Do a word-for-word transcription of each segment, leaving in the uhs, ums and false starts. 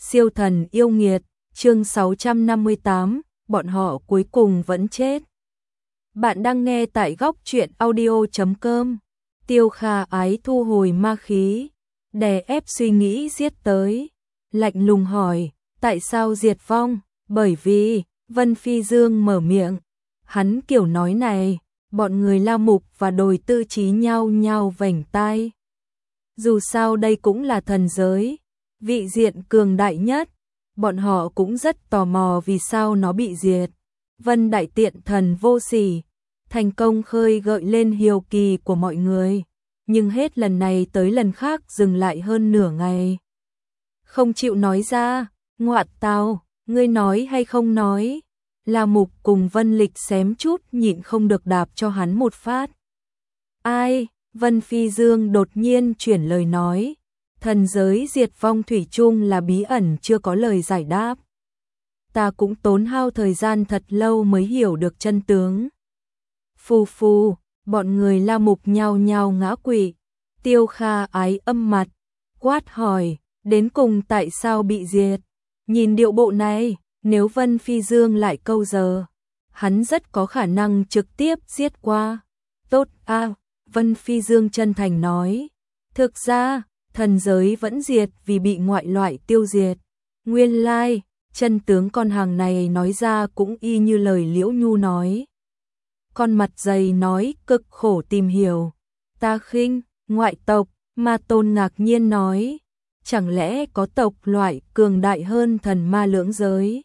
Siêu thần yêu nghiệt, chương sáu trăm năm mươi tám, bọn họ cuối cùng vẫn chết. Bạn đang nghe tại góc truyện audio chấm com. Tiêu Kha Ái thu hồi ma khí, đè ép suy nghĩ giết tới, lạnh lùng hỏi, tại sao diệt vong? Bởi vì, Vân Phi Dương mở miệng. Hắn kiểu nói này, bọn người La Mục và Đồi Tư Chí nhau nhau vểnh tai. Dù sao đây cũng là thần giới, vị diện cường đại nhất, bọn họ cũng rất tò mò vì sao nó bị diệt. Vân Đại Tiện Thần vô sỉ, thành công khơi gợi lên hiếu kỳ của mọi người, nhưng hết lần này tới lần khác dừng lại hơn nửa ngày. Không chịu nói ra, ngoạn tào, ngươi nói hay không nói? La Mục cùng Vân Lịch xém chút nhịn không được đạp cho hắn một phát. Ai? Vân Phi Dương đột nhiên chuyển lời nói, thần giới diệt vong thủy chung là bí ẩn chưa có lời giải đáp. Ta cũng tốn hao thời gian thật lâu mới hiểu được chân tướng. Phù phù, bọn người La Mục nhao nhao ngã quỵ. Tiêu Kha Ái âm mặt, quát hỏi, đến cùng tại sao bị diệt? Nhìn điệu bộ này, nếu Vân Phi Dương lại câu giờ, hắn rất có khả năng trực tiếp giết qua. Tốt a, Vân Phi Dương chân thành nói, thực ra, thần giới vẫn diệt vì bị ngoại loại tiêu diệt. Nguyên lai, chân tướng con hàng này nói ra cũng y như lời Liễu Nhu nói. Con mặt dày nói cực khổ tìm hiểu. Ta khinh, ngoại tộc, Ma Tôn ngạc nhiên nói, chẳng lẽ có tộc loại cường đại hơn thần ma lưỡng giới?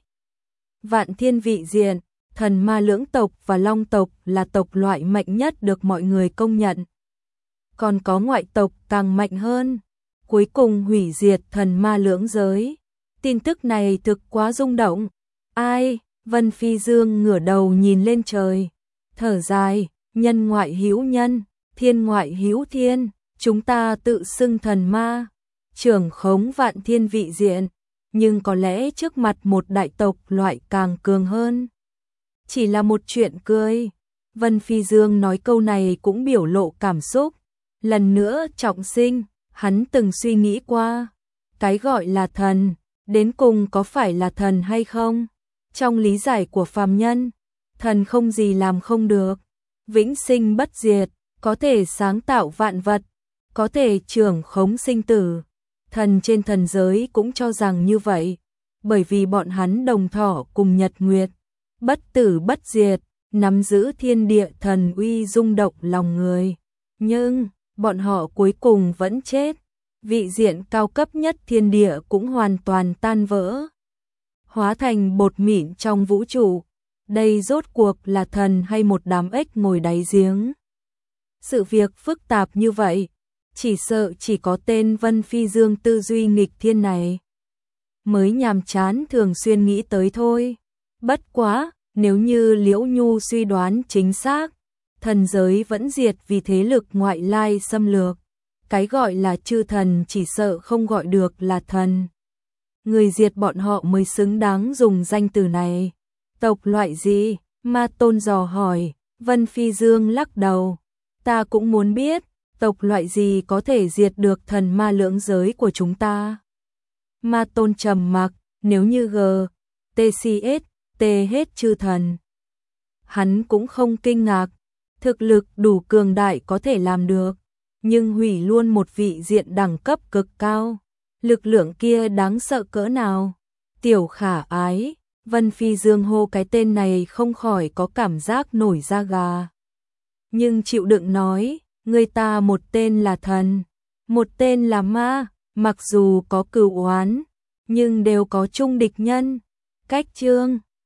Vạn thiên vị diện, thần ma lưỡng tộc và long tộc là tộc loại mạnh nhất được mọi người công nhận. Còn có ngoại tộc càng mạnh hơn, cuối cùng hủy diệt thần ma lưỡng giới. Tin tức này thực quá rung động. Ai? Vân Phi Dương ngửa đầu nhìn lên trời, thở dài, nhân ngoại hữu nhân, thiên ngoại hữu thiên, chúng ta tự xưng thần ma, trưởng khống vạn thiên vị diện, nhưng có lẽ trước mặt một đại tộc loại càng cường hơn. Chỉ là một chuyện cười. Vân Phi Dương nói câu này cũng biểu lộ cảm xúc. Lần nữa trọng sinh, hắn từng suy nghĩ qua, cái gọi là thần, đến cùng có phải là thần hay không? Trong lý giải của phàm nhân, thần không gì làm không được, vĩnh sinh bất diệt, có thể sáng tạo vạn vật, có thể trưởng khống sinh tử. Thần trên thần giới cũng cho rằng như vậy, bởi vì bọn hắn đồng thọ cùng nhật nguyệt, bất tử bất diệt, nắm giữ thiên địa thần uy rung động lòng người. Nhưng, bọn họ cuối cùng vẫn chết, vị diện cao cấp nhất thiên địa cũng hoàn toàn tan vỡ, hóa thành bột mịn trong vũ trụ. Đây rốt cuộc là thần hay một đám ếch ngồi đáy giếng? Sự việc phức tạp như vậy, chỉ sợ chỉ có tên Vân Phi Dương tư duy nghịch thiên này mới nhàm chán thường xuyên nghĩ tới thôi. Bất quá, nếu như Liễu Nhu suy đoán chính xác, thần giới vẫn diệt vì thế lực ngoại lai xâm lược, cái gọi là chư thần chỉ sợ không gọi được là thần. Người diệt bọn họ mới xứng đáng dùng danh từ này. Tộc loại gì? Ma Tôn dò hỏi. Vân Phi Dương lắc đầu, ta cũng muốn biết, tộc loại gì có thể diệt được thần ma lưỡng giới của chúng ta? Ma Tôn trầm mặc, nếu như G, T C S, T hết chư thần. Hắn cũng không kinh ngạc, thực lực đủ cường đại có thể làm được, nhưng hủy luôn một vị diện đẳng cấp cực cao, lực lượng kia đáng sợ cỡ nào? Tiểu Khả Ái, Vân Phi Dương hô cái tên này không khỏi có cảm giác nổi da gà. Nhưng chịu đựng nói, người ta một tên là thần, một tên là ma, mặc dù có cừu oán, nhưng đều có chung địch nhân. Cách chương